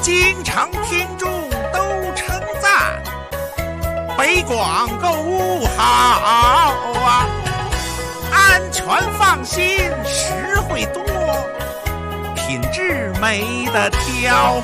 经常听众都称赞，北广购物好啊，安全放心，实惠多，品质没得挑。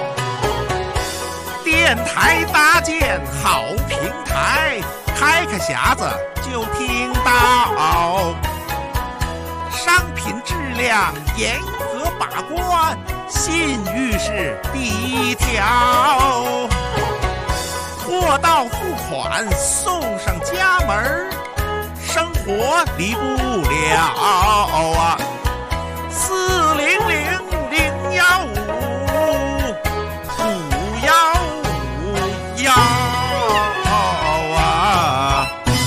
电台搭建好平台，开个匣子就听到，商品质量严格把关，信誉是第一条，货到付款送上家门，生活离不了啊！400-015-515啊！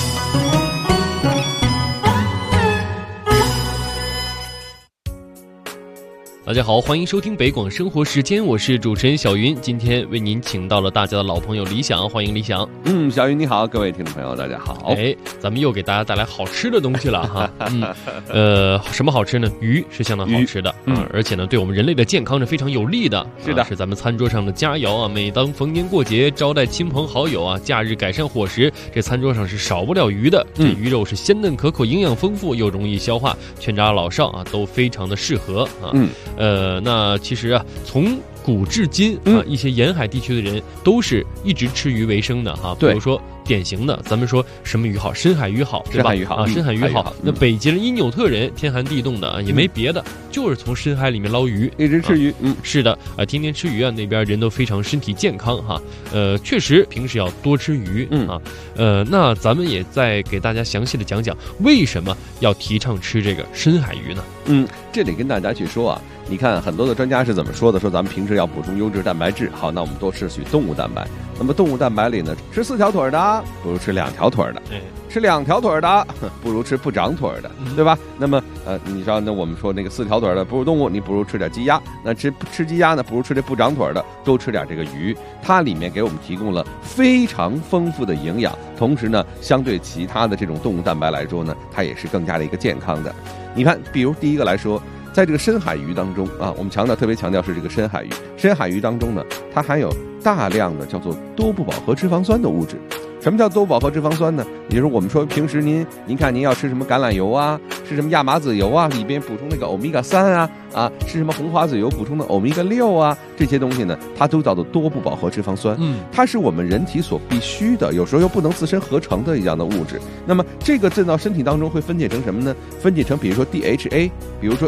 大家好，欢迎收听北广生活时间，我是主持人小云。今天为您请到了大家的老朋友李想，欢迎李想。 小云你好，各位听众朋友大家好。 咱们又给大家带来好吃的东西了哈。什么好吃呢？鱼是相当好吃的，而且呢，对我们人类的健康是非常有利的。 是的， 是咱们餐桌上的佳肴啊。每当逢年过节招待亲朋好友啊，假日改善伙食，这餐桌上是少不了鱼的。这鱼肉是鲜嫩可口，营养丰富，又容易消化，全家老少啊都非常的适合啊。那其实啊，从古至今啊，一些沿海地区的人都是一直吃鱼为生的哈。比如说典型的，咱们说什么鱼好？深海鱼好，对吧？深海鱼好。那北极的因纽特人，天寒地冻的啊，也没别的，就是从深海里面捞鱼， 一直吃鱼。 是的啊，天天吃鱼啊，那边人都非常身体健康哈。确实平时要多吃鱼啊。那咱们也再给大家详细的讲讲，为什么要提倡吃这个深海鱼呢？ 这里跟大家去说啊，你看很多的专家是怎么说的？说咱们平时要补充优质蛋白质，好，那我们多摄取动物蛋白。那么动物蛋白里呢，吃4条腿的不如吃2条腿的，吃2条腿的不如吃不长腿的，对吧？那么你说那我们说那个4条腿的哺乳动物，你不如吃点鸡鸭。那吃鸡鸭呢，不如吃这不长腿的，多吃点这个鱼。它里面给我们提供了非常丰富的营养，同时呢，相对其他的这种动物蛋白来说呢，它也是更加的一个健康的。你看，比如第一个来说，在这个深海鱼当中啊，我们特别强调是这个深海鱼。深海鱼当中呢，它含有大量的叫做多不饱和脂肪酸的物质。什么叫多不饱和脂肪酸呢？也就是我们说平时您看您要吃什么橄榄油啊，吃什么亚麻籽油啊，里边补充那个欧米伽3啊，吃什么红花籽油补充的欧米伽6啊，这些东西呢，它都叫做多不饱和脂肪酸。它是我们人体所必须的，有时候又不能自身合成的一样的物质。那么这个进到身体当中会分解成什么呢？分解成比如说 DHA， 比如说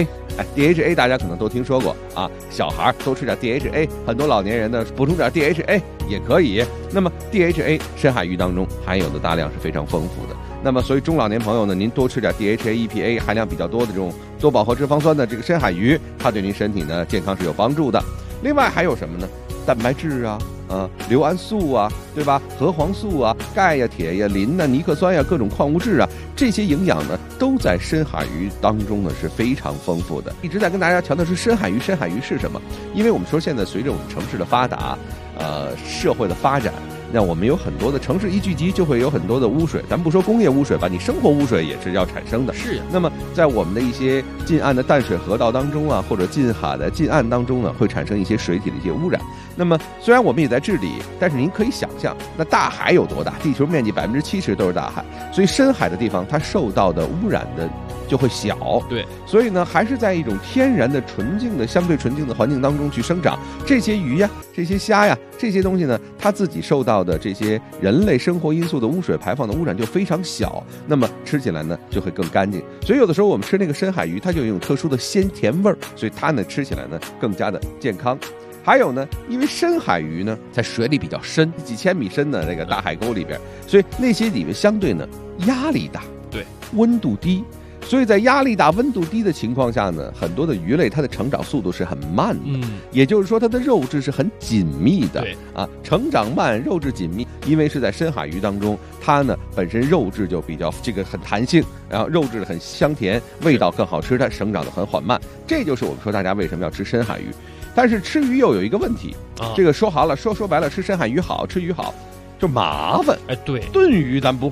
EPA。DHA 大家可能都听说过啊，小孩多吃点 DHA， 很多老年人呢补充点 DHA 也可以。那么 DHA 深海鱼当中含有的大量是非常丰富的。那么所以中老年朋友呢，您多吃点 DHA、EPA 含量比较多的这种多饱和脂肪酸的这个深海鱼，它对您身体呢健康是有帮助的。另外还有什么呢？蛋白质啊，硫胺素啊，对吧？核黄素啊，钙呀、铁呀、磷呐、尼克酸呀，各种矿物质啊，这些营养呢，都在深海鱼当中呢是非常丰富的。一直在跟大家强调是深海鱼是什么？因为我们说现在随着我们城市的发达，社会的发展，那我们有很多的城市一聚集就会有很多的污水，咱不说工业污水吧，你生活污水也是要产生的。 是呀。 那么在我们的一些近岸的淡水河道当中啊，或者近海的近岸当中呢，会产生一些水体的一些污染。那么虽然我们也在治理，但是您可以想象，那大海有多大？地球面积70%都是大海，所以深海的地方它受到的污染的就会小。 对， 所以呢，还是在一种天然的相对纯净的环境当中去生长。这些鱼呀，这些虾呀，这些东西呢，它自己受到的这些人类生活因素的污水排放的污染就非常小，那么吃起来呢就会更干净。所以有的时候我们吃那个深海鱼，它就有一种特殊的鲜甜味儿，所以它呢吃起来呢更加的健康。还有呢，因为深海鱼呢在水里比较深，几千米深的那个大海沟里边，所以那些里面相对呢压力大， 对， 温度低。所以在压力大、温度低的情况下呢，很多的鱼类它的成长速度是很慢的，也就是说它的肉质是很紧密的，成长慢，肉质紧密。因为是在深海鱼当中，它呢本身肉质就比较很弹性，然后肉质很香甜，味道更好吃，它生长得很缓慢。这就是我们说大家为什么要吃深海鱼。但是吃鱼又有一个问题，这个说白了，吃深海鱼好，吃鱼好就麻烦。 对， 炖鱼咱不会。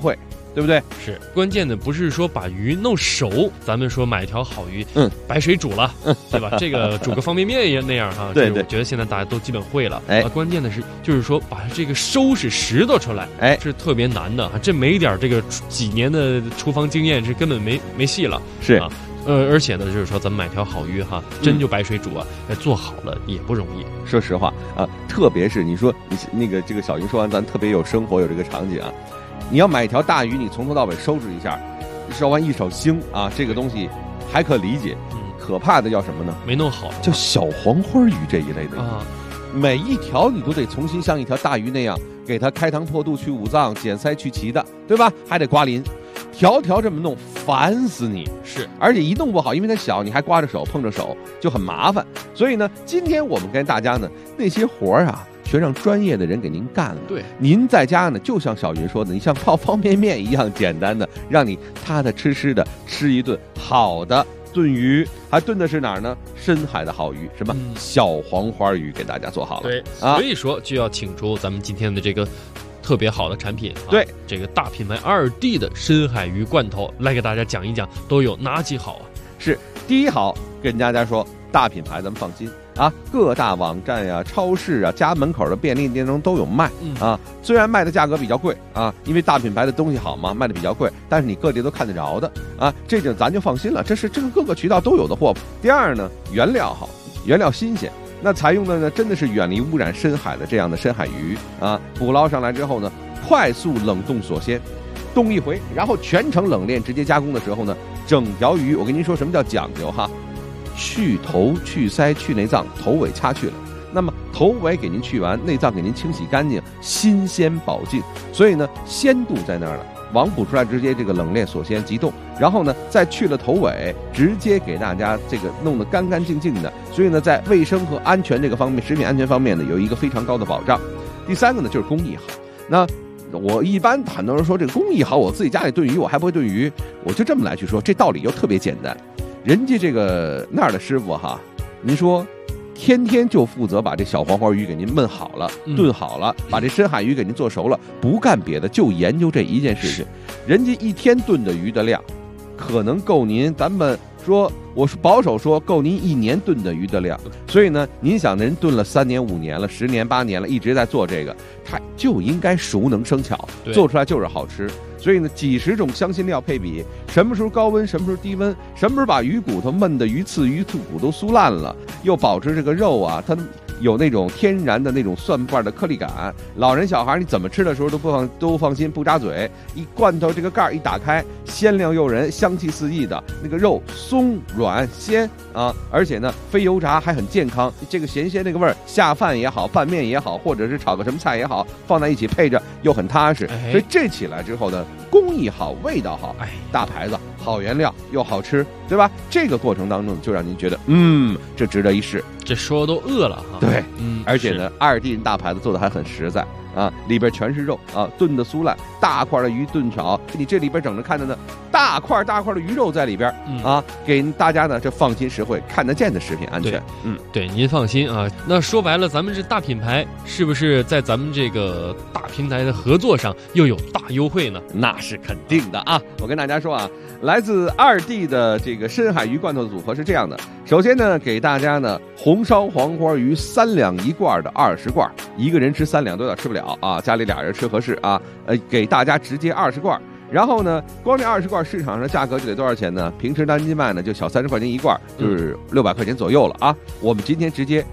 对不对？ 是关键的，不是说把鱼弄熟，咱们说买条好鱼，白水煮了，对吧？这个煮个方便面也那样哈。 对对， 我觉得现在大家都基本会了。 哎， 关键的是，就是说把这个收拾拾掇出来， 哎， 是特别难的。这没点这个几年的厨房经验，是根本没戏了。 是啊。而且呢，就是说咱们买条好鱼哈，真就白水煮啊，做好了也不容易。 说实话啊，特别是你说你那个这个小云说完，咱特别有生活有这个场景啊。你要买一条大鱼，你从头到尾收拾一下，烧完一手腥啊，这个东西还可理解。可怕的叫什么呢？ 没弄好， 叫小黄花鱼这一类的啊。 每一条你都得重新像一条大鱼那样给它开膛破肚去五脏剪鳃去鳍的，对吧？还得刮鳞，条条这么弄，烦死你。 是， 而且一弄不好，因为它小，你还刮着手碰着手就很麻烦。所以呢，今天我们跟大家呢那些活儿啊，全让专业的人给您干了。 对， 您在家呢，就像小云说的，你像泡方便面一样简单的，让你踏踏实实的吃一顿好的炖鱼。还炖的是哪儿呢？深海的好鱼，什么小黄花鱼，给大家做好了。 对，所以说就要请出咱们今天的这个特别好的产品， 对， 这个大品牌2D 的深海鱼罐头，来给大家讲一讲都有哪几好啊？ 是第一好，跟大家说，大品牌咱们放心啊，各大网站呀、超市啊、家门口的便利店中都有卖啊。虽然卖的价格比较贵啊，因为大品牌的东西好嘛，卖的比较贵，但是你各地都看得着的啊，这就咱就放心了，这个各个渠道都有的货。第二呢，原料好，原料新鲜。那采用的呢，真的是远离污染深海的这样的深海鱼啊，捕捞上来之后呢，快速冷冻锁鲜，冻一回，然后全程冷链直接加工的时候呢，整条鱼，我跟您说什么叫讲究哈，去头、去鳃、去内脏，头尾掐去了。那么头尾给您去完，内脏给您清洗干净，新鲜保净，所以呢，鲜度在那儿了。网捕出来直接这个冷链锁鲜急冻，然后呢再去了头尾，直接给大家这个弄得干干净净的，所以呢在卫生和安全这个方面，食品安全方面呢有一个非常高的保障。第三个呢就是工艺好。那我一般很多人说这个工艺好，我自己家里炖鱼我还不会炖鱼，我就这么来去说，这道理又特别简单。人家这个那儿的师傅哈，您说天天就负责把这小黄花鱼给您焖好了、炖好了，把这深海鱼给您做熟了，不干别的，就研究这一件事情。人家一天炖的鱼的量，可能够您，咱们说，我是保守说够您1年炖的鱼的量。所以呢，您想人炖了3年、5年了、10年、8年了，一直在做这个，他就应该熟能生巧，做出来就是好吃。所以呢，几十种香辛料配比，什么时候高温，什么时候低温，什么时候把鱼骨头焖的鱼刺骨都酥烂了，又保持这个肉啊，它有那种天然的那种蒜瓣的颗粒感。老人小孩你怎么吃的时候都放心，不扎嘴。一罐头这个盖一打开，鲜亮诱人，香气四溢的，那个肉松软鲜啊，而且呢非油炸还很健康。这个咸鲜这个味儿，下饭也好，拌面也好，或者是炒个什么菜也好，放在一起配着又很踏实。所以这起来之后呢，工艺好，味道好，大牌子，好原料又好吃，对吧？这个过程当中就让您觉得，这值得一试。 这说都饿了哈。 对，而且呢，2D 大牌子做的还很实在啊，里边全是肉啊，炖的酥烂，大块的鱼炖炒，你这里边整着看着呢，大块的鱼肉在里边啊，给大家呢这放心实惠，看得见的食品安全。 对，您放心啊。那说白了，咱们这大品牌是不是在咱们这个大平台的合作上又有大优惠呢？ 那是肯定的啊！我跟大家说啊，来自2D 的这个深海鱼罐头的组合是这样的。首先呢，给大家呢红烧黄花鱼3两1罐的20罐，一个人吃3两都有点吃不了啊，家里俩人吃合适啊。给大家直接20罐。然后呢，光这20罐市场上价格就得多少钱呢？平时单斤卖呢就小30块钱一罐，就是600块钱左右了啊。我们今天直接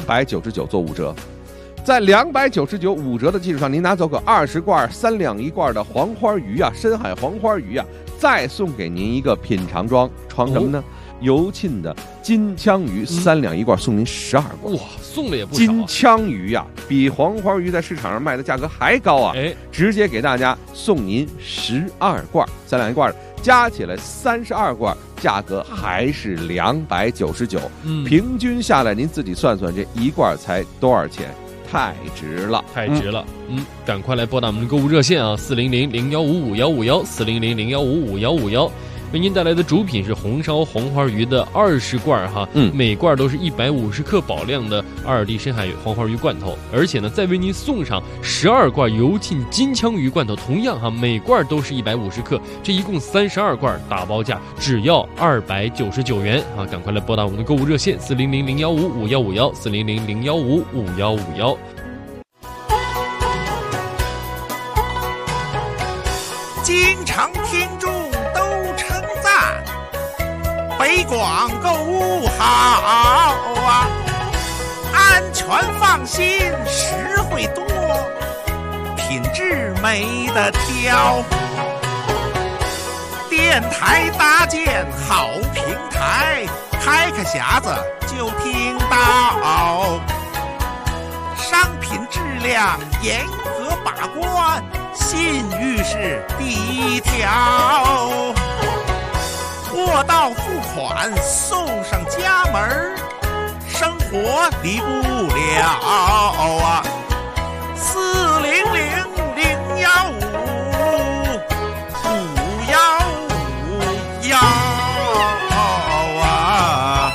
299做5折。在299 5折的基础上，您拿走个20罐3两1罐的黄花鱼啊，深海黄花鱼啊，再送给您一个品尝装什么呢？油浸的金枪鱼3两1罐，送您12罐。 哇，送的也不少。 金枪鱼呀，比黄花鱼在市场上卖的价格还高啊！直接给大家送您12罐，3两1罐，加起来32罐，价格还是299。平均下来您自己算算，这一罐才多少钱？太值了， 太值了。赶快来拨打我们的购物热线啊，400-0155-151，400-0155-151。 为您带来的主品是红烧黄花鱼的20罐哈，每罐都是150克保量的2D 深海黄花鱼罐头，而且呢再为您送上12罐油浸金枪鱼罐头，同样哈每罐都是150克，这一共32罐，打包价只要299元啊！赶快来拨打我们的购物热线400-015-5151，400-015-5151。 京城听众都称赞，北广购物好啊，安全放心，实惠多，品质没得挑。电台搭建好平台，开个匣子就听到，商品质量严格把关，信誉是第一条，货到付款送上家门，生活离不了啊！400-015-5151啊！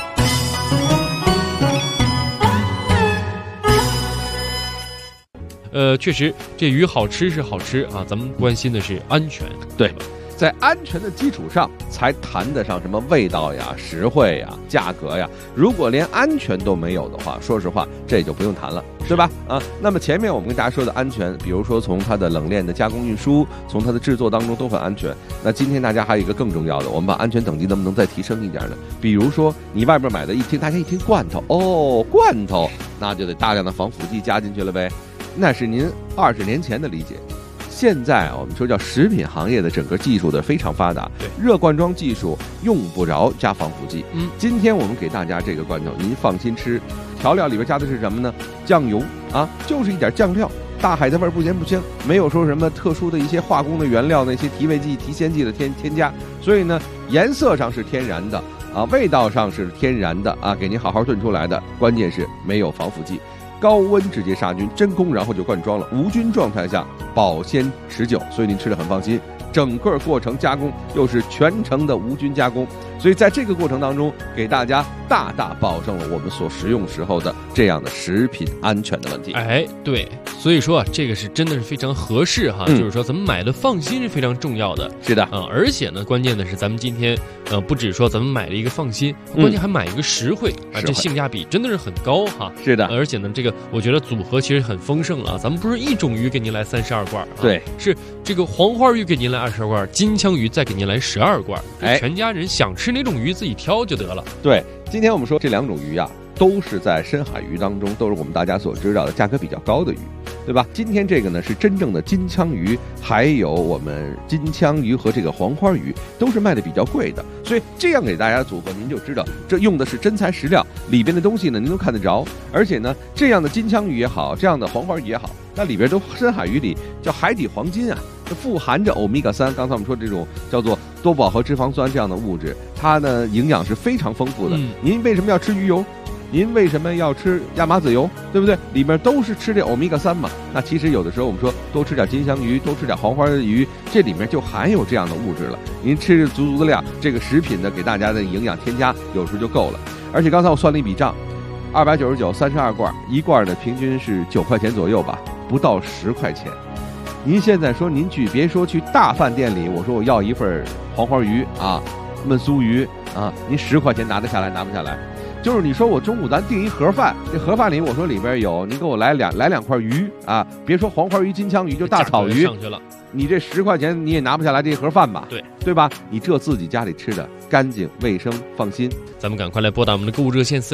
确实，这鱼好吃是好吃啊，咱们关心的是安全， 对吧？在安全的基础上，才谈得上什么味道呀、实惠呀、价格呀。如果连安全都没有的话，说实话，这就不用谈了，对吧？啊，那么前面我们跟大家说的安全，比如说从它的冷链的加工运输，从它的制作当中都很安全。那今天大家还有一个更重要的，我们把安全等级能不能再提升一点呢？比如说你外边买的大家一听罐头，罐头，那就得大量的防腐剂加进去了呗。那是您20年前的理解。现在我们说叫食品行业的整个技术的非常发达，热灌装技术用不着加防腐剂。今天我们给大家这个罐头，您放心吃。调料里边加的是什么呢？酱油啊，就是一点酱料，大海的味儿不咸不腥，没有说什么特殊的一些化工的原料那些提味剂、提鲜剂的添加，所以呢，颜色上是天然的啊，味道上是天然的啊，给您好好炖出来的，关键是没有防腐剂。高温直接杀菌，真空然后就灌装了，无菌状态下保鲜持久，所以您吃得很放心。整个过程加工又是全程的无菌加工，所以在这个过程当中，给大家大大保证了我们所食用时候的这样的食品安全的问题。 哎，对，所以说啊，这个是真的是非常合适哈，就是说咱们买的放心是非常重要的。 是的啊，而且呢，关键的是咱们今天不只说咱们买了一个放心，关键还买一个实惠啊，这性价比真的是很高哈。 是的， 而且呢，这个我觉得组合其实很丰盛了啊，咱们不是一种鱼给您来32罐， 对， 是这个黄花鱼给您来20罐，金枪鱼再给您来12罐，全家人想吃哪种鱼自己挑就得了。 对，今天我们说这2种鱼啊，都是在深海鱼当中，都是我们大家所知道的价格比较高的鱼，对吧？今天这个呢是真正的金枪鱼，还有我们金枪鱼和这个黄花鱼都是卖的比较贵的，所以这样给大家组合，您就知道这用的是真材实料，里边的东西呢您都看得着，而且呢这样的金枪鱼也好，这样的黄花鱼也好，那里边都深海鱼里叫海底黄金啊，富含着欧米伽3，刚才我们说这种叫做多饱和脂肪酸这样的物质，它呢营养是非常丰富的。您为什么要吃鱼油？您为什么要吃亚麻籽油，对不对？里面都是吃这欧米伽3嘛。那其实有的时候我们说多吃点金枪鱼，多吃点黄花鱼，这里面就含有这样的物质了。您吃足的量，这个食品呢给大家的营养添加有时候就够了。而且刚才我算了一笔账，299 32罐，一罐呢平均是9块钱左右吧，不到10块钱。您现在说您别说去大饭店里，我说我要一份黄花鱼啊，焖酥鱼啊，您10块钱拿得下来拿不下来？就是你说我中午咱订一盒饭，这盒饭里我说里边有，您给我来两块鱼啊，别说黄花鱼、金枪鱼，就大草鱼上去了， 你这10块钱你也拿不下来这一盒饭吧？对吧？你这自己家里吃的干净卫生放心。 咱们赶快来拨打我们的购物热线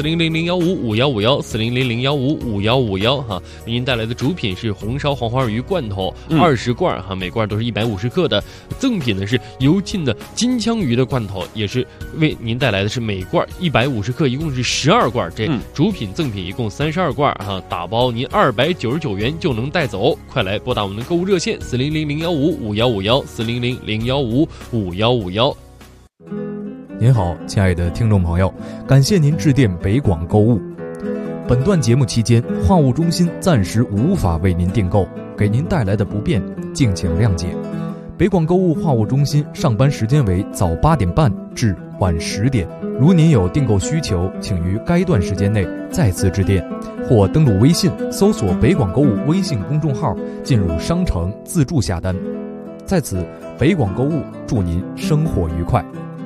400-015-5151，400-015-5151哈，为您带来的主品是红烧黄花鱼罐头20罐哈，每罐都是150克的，赠品呢是油浸的金枪鱼的罐头，也是为您带来的是每罐150克，一共是12罐，这主品赠品一共32罐哈，打包您299元就能带走，快来拨打我们的购物热线400-015-5151，400-015-5151。 您好，亲爱的听众朋友，感谢您致电北广购物。本段节目期间，话务中心暂时无法为您订购，给您带来的不便，敬请谅解。 北广购物话务中心上班时间为早8点半至晚10点。如您有订购需求，请于该段时间内再次致电，或登录微信搜索北广购物微信公众号，进入商城自助下单。在此，北广购物祝您生活愉快。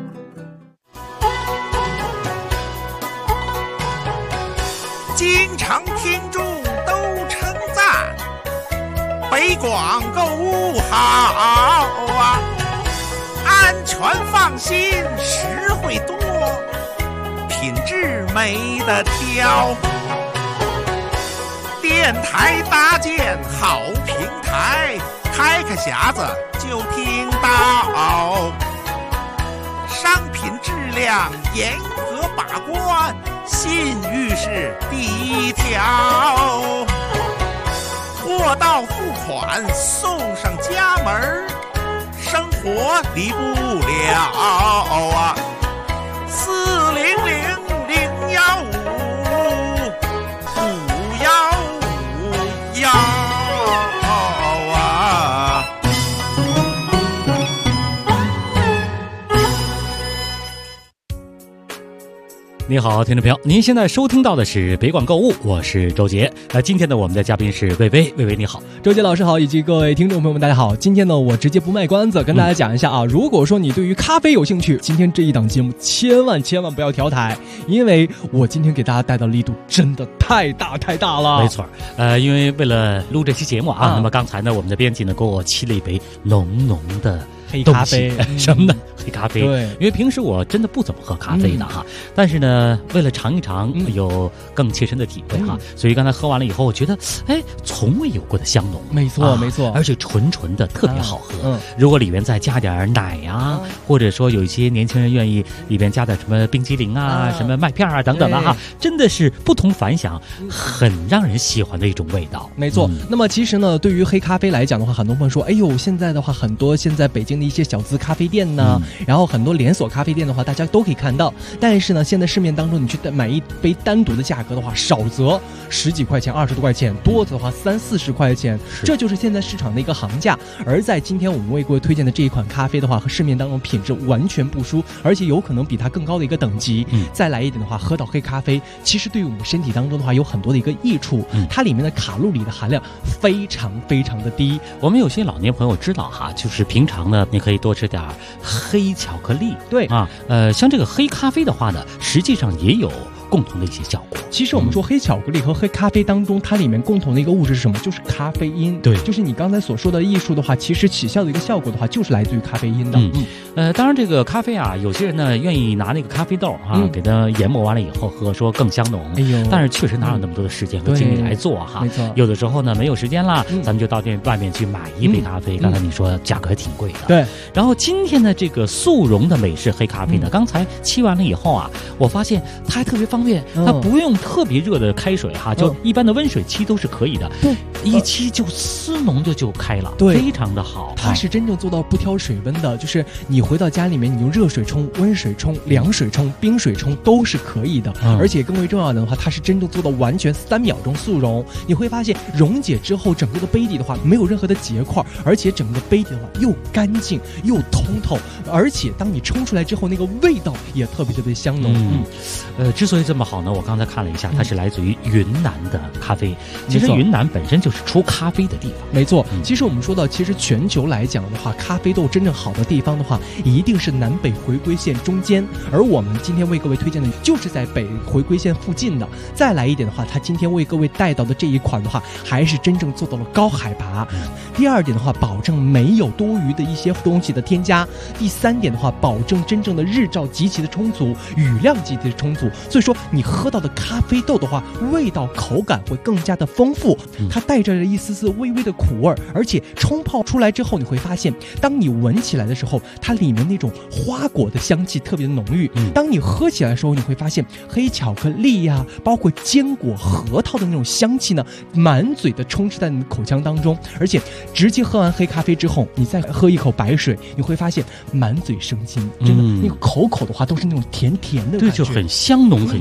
经常听众都称赞北广购物好啊，安全放心，实惠多，品质没得挑。电台搭建好平台，开个匣子就听到，商品质量严格把关，信誉是第一条。货到付款送上家门，生活离不了啊！400-015-5151啊！ 你好，听众朋友，您现在收听到的是北广购物，我是周杰。今天呢，我们的嘉宾是薇薇，薇薇你好， 周杰老师好，以及各位听众朋友们，大家好。今天呢，我直接不卖关子，跟大家讲一下啊，如果说你对于咖啡有兴趣，今天这一档节目千万不要调台，因为我今天给大家带的力度真的太大了。 没错，因为为了录这期节目啊，那么刚才呢，我们的编辑呢给我沏了一杯浓浓的黑咖啡， 什么呢？黑咖啡。 对， 因为平时我真的不怎么喝咖啡的哈，但是呢，为了尝一尝，有更切身的体会哈，所以刚才喝完了以后，我觉得，从未有过的香浓。 没错， 而且纯的，特别好喝。如果里面再加点奶啊，或者说有一些年轻人愿意里边加点什么冰激凌啊、什么麦片啊等等的哈，真的是不同凡响，很让人喜欢的一种味道。 没错。那么其实呢，对于黑咖啡来讲的话，很多朋友说，哎呦，现在的话，很多现在北京的一些小资咖啡店呢，然后很多连锁咖啡店的话，大家都可以看到。但是呢，现在市面当中，你去买一杯单独的价格的话，少则10几块钱、20多块钱，多的话30-40块钱，这就是现在市场的一个行价。而在今天我们为各位推荐的这一款咖啡的话，和市面当中品质完全不输，而且有可能比它更高的一个等级。再来一点的话，喝到黑咖啡，其实对于我们身体当中的话，有很多的一个益处。它里面的卡路里的含量非常的低。 我们有些老年朋友知道哈，就是平常呢，你可以多吃点黑巧克力。 对啊， 像这个黑咖啡的话呢，实际上也有共同的一些效果。 其实我们说黑巧克力和黑咖啡当中，它里面共同的一个物质是什么？就是咖啡因。 对， 就是你刚才所说的艺术的话，其实起效的一个效果的话，就是来自于咖啡因的。 当然这个咖啡啊，有些人呢愿意拿那个咖啡豆啊，给它研磨完了以后喝，说更香浓。但是确实哪有那么多的时间和精力来做哈？ 没错。 有的时候呢没有时间啦，咱们就到外面去买一杯咖啡。刚才你说价格挺贵的。 对。 然后今天的这个速溶的美式黑咖啡呢，刚才沏完了以后啊，我发现它还特别方便。它不用特别热的开水哈，就一般的温水沏都是可以的。一沏就丝浓的就开了，非常的好。 它是真正做到不挑水温的，就是你回到家里面，你用热水冲、温水冲、凉水冲、冰水冲都是可以的。而且更为重要的话，它是真正做到完全3秒钟速溶。你会发现溶解之后，整个的杯底的话没有任何的结块，而且整个杯底的话又干净又通透，而且当你冲出来之后，那个味道也特别香浓。 之所以这么好呢，我刚才看了一下，它是来自于云南的咖啡。其实云南本身就是出咖啡的地方。 没错。其实我们说到，其实全球来讲的话，咖啡豆真正好的地方的话，一定是南北回归线中间。而我们今天为各位推荐的，就是在北回归线附近的。再来一点的话，他今天为各位带到的这一款的话，还是真正做到了高海拔。第二点的话，保证没有多余的一些东西的添加。第三点的话，保证真正的日照极其的充足，雨量极其的充足。所以说，你喝到的咖啡豆的话，味道口感会更加的丰富，它带着一丝丝微微的苦味，而且冲泡出来之后，你会发现，当你闻起来的时候，它里面那种花果的香气特别的浓郁。当你喝起来的时候，你会发现黑巧克力呀，包括坚果、核桃的那种香气呢，满嘴的充斥在你的口腔当中。而且直接喝完黑咖啡之后，你再喝一口白水，你会发现满嘴生津，真的那个口的话都是那种甜的感觉， 对，就很香浓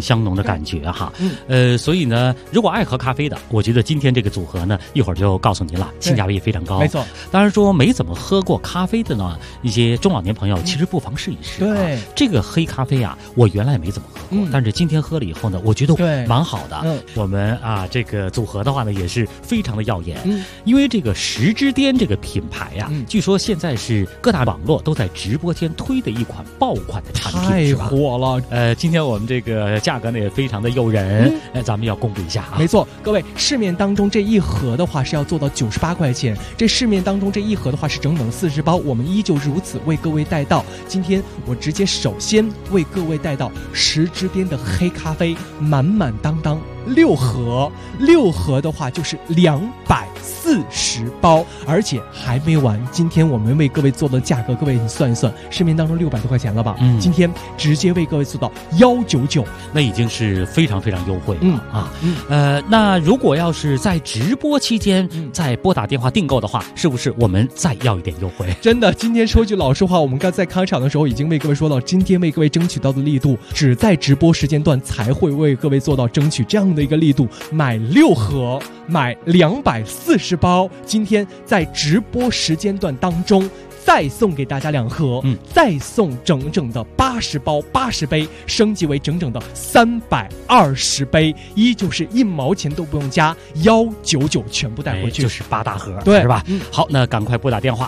香浓的感觉哈。所以呢，如果爱喝咖啡的，我觉得今天这个组合呢，一会儿就告诉您了，性价比非常高。 没错。 当然说没怎么喝过咖啡的呢，一些中老年朋友其实不妨试一试。 对， 这个黑咖啡啊，我原来也没怎么喝过，但是今天喝了以后呢，我觉得蛮好的。我们啊，这个组合的话呢，也是非常的耀眼。因为这个时之巅这个品牌呀，据说现在是各大网络都在直播间推的一款爆款的产品， 太火了。 今天我们这个价格呢也非常的诱人，咱们要公布一下啊。 没错，各位，市面当中这一盒的话是要做到98块钱，这市面当中这一盒的话是整整40包，我们依旧如此为各位带到。今天我直接首先为各位带到时之巅的黑咖啡，满满当当6盒的话就是240包，而且还没完。今天我们为各位做的价格，各位你算一算，市面当中600多块钱了吧？今天直接为各位做到199， 那已经是非常非常优惠了。那如果要是在直播期间再拨打电话订购的话，是不是我们再要一点优惠？ 真的，今天说句老实话，我们刚在开场的时候已经为各位说到，今天为各位争取到的力度，只在直播时间段才会为各位做到争取这样的一个力度，买6盒，买240包，今天在直播时间段当中再送给大家2盒，再送整整的80包80杯，升级为整整的320杯，依旧是1毛钱都不用加，199全部带回去， 就是8大盒， 对， 是吧？好，那赶快拨打电话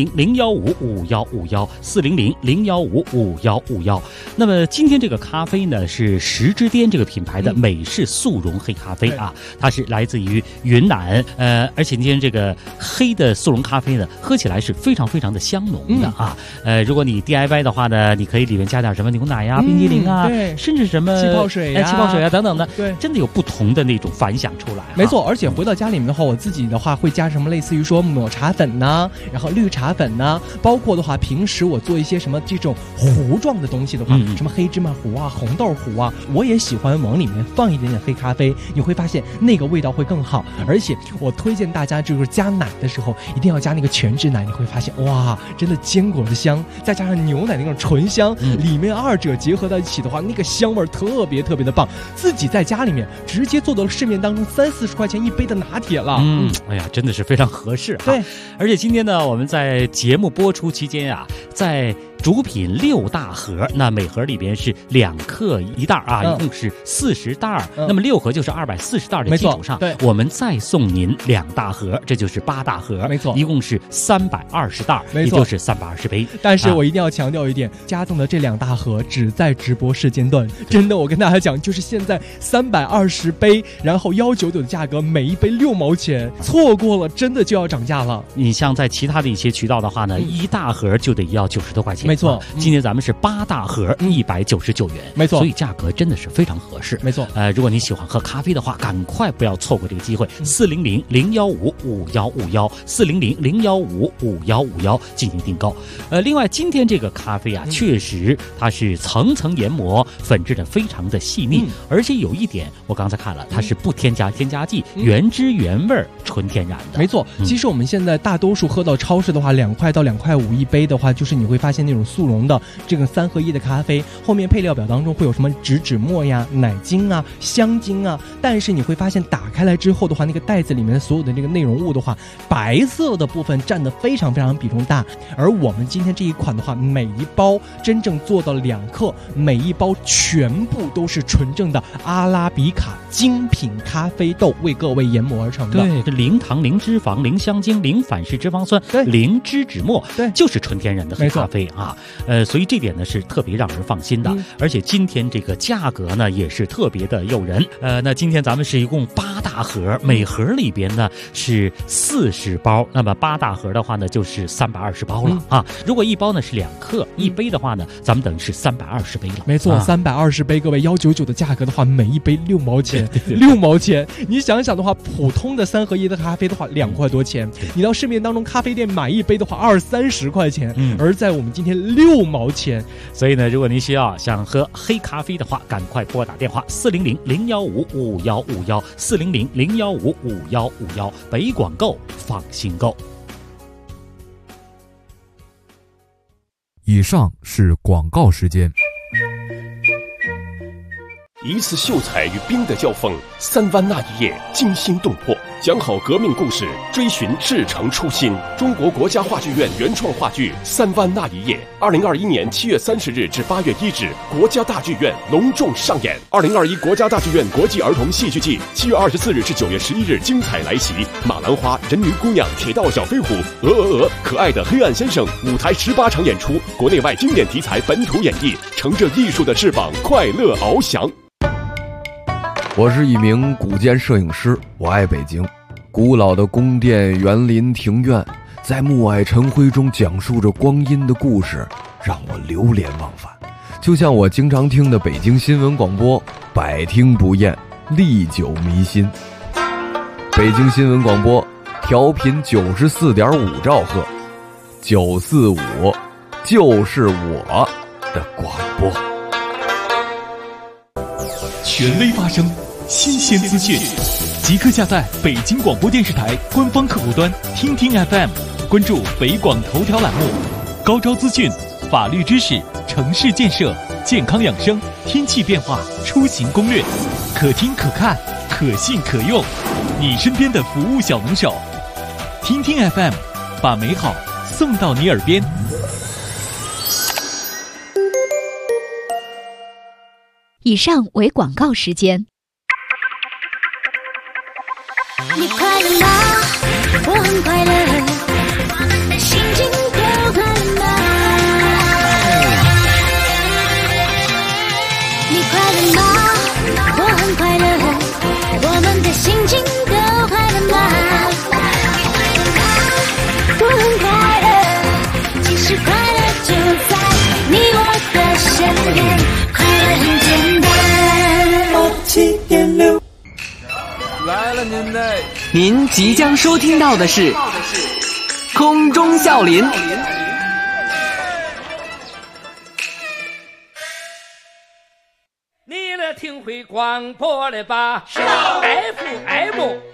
400-015-5151，400-015-5151。那么今天这个咖啡呢，是时之巅这个品牌的美式速溶黑咖啡啊，它是来自于云南，而且今天这个黑的速溶咖啡呢，喝起来是非常非常的香浓的啊。如果你 DIY 的话呢，你可以里面加点什么牛奶呀、冰激凌啊，甚至什么气泡水啊等等的， 对， 真的有不同的那种反响出来。 没错，而且回到家里面的话，我自己的话会加什么类似于说抹茶粉呐，然后绿茶粉呐，包括的话平时我做一些什么这种糊状的东西的话，什么黑芝麻糊啊、红豆糊啊，我也喜欢往里面放一点点黑咖啡，你会发现那个味道会更好。而且我推荐大家就是加奶的时候一定要加那个全脂奶，你会发现哇，真的坚果的香，再加上牛奶那种醇香，里面二者结合在一起的话，那个香味特别特别的棒。自己在家里面直接做到了市面当中30-40块钱一杯的拿铁了。 哎呀，真的是非常合适。 对， 而且今天呢，我们在节目播出期间啊，在主品6大盒，那每盒里边是2克1袋啊，一共是40袋。那么6盒就是240袋的基础上， 对， 我们再送您2大盒，这就是8大盒， 没错， 一共是320袋，也就是320杯。 但是我一定要强调一点，加赠的这2大盒只在直播时间段，真的，我跟大家讲，就是现在320杯，然后199的价格，每一杯6毛钱，错过了真的就要涨价了。 你像在其他的一些渠道的话呢，1大盒就得要90多块钱。 没错， 今天咱们是8大盒，199元， 没错， 所以价格真的是非常合适。 没错， 如果你喜欢喝咖啡的话，赶快不要错过这个机会，400-015-5151，400-015-5151进行订购。另外今天这个咖啡啊，确实它是层层研磨，粉质的非常的细腻，而且有一点我刚才看了，它是不添加添加剂，原汁原味纯天然的。 没错，其实我们现在大多数喝到超市的话，2块到2块5一杯的话，就是你会发现那种速溶的这个3合1的咖啡，后面配料表当中会有什么植脂末呀、奶精啊、香精啊，但是你会发现打开来之后的话，那个袋子里面所有的这个内容物的话，白色的部分占得非常非常比重大。而我们今天这一款的话，每一包真正做到2克，每一包全部都是纯正的阿拉比卡精品咖啡豆为各位研磨而成的。 对，这零糖、零脂肪、零香精、零反式脂肪酸、零脂脂末， 对， 就是纯天然的黑咖啡啊。所以这点呢是特别让人放心的。而且今天这个价格呢也是特别的诱人。那今天咱们是一共8大盒，每盒里边呢是40包，那么8大盒的话呢就是320包了啊。如果一包呢是2克，一杯的话呢，咱们等于是320杯了。 没错，320杯，各位199的价格的话，每一杯6毛钱，6毛钱。你想想的话，普通的3合1的咖啡的话2块多钱，你到市面当中咖啡店买一杯的话20-30块钱，而在我们今天6毛钱。 所以呢，如果您需要想喝黑咖啡的话，赶快拨打电话400-015-5151，400-015-5151，北广购，放心购。 以上是广告时间。 一次秀才与兵的交锋，3湾那一夜惊心动魄，讲好革命故事，追寻至诚初心。中国国家话剧院原创话剧《3湾那一夜》，2021年7月30日至8月1日，国家大剧院隆重上演。2021国家大剧院国际儿童戏剧季7月24日至9月11日精彩来袭，马兰花、人鱼姑娘、铁道小飞虎、可爱的黑暗先生，舞台18场演出，国内外经典题材本土演绎，乘着艺术的翅膀，快乐翱翔。 我是一名古建摄影师，我爱北京。古老的宫殿、园林、庭院，在暮霭晨辉中讲述着光阴的故事，让我流连忘返。就像我经常听的北京新闻广播，百听不厌，历久弥新。北京新闻广播调频94.5兆赫，945就是我的广播。 权威发声，新鲜资讯，即刻下载北京广播电视台官方客户端听听 FM， 关注北广头条栏目，高招资讯、法律知识、城市建设、健康养生、天气变化、出行攻略，可听可看，可信可用，你身边的服务小能手。听听 FM， 把美好送到你耳边。 以上为广告时间。 你快乐吗？我很快乐，心情都快乐吗？你快乐吗？我很快乐，我们的心情都快乐吗？我很快乐，其实快乐就在你我的身边，快乐很简单。7.6 来了您嘞！您即将收听到的是空中笑林。 你来听会广播了吧？是 FM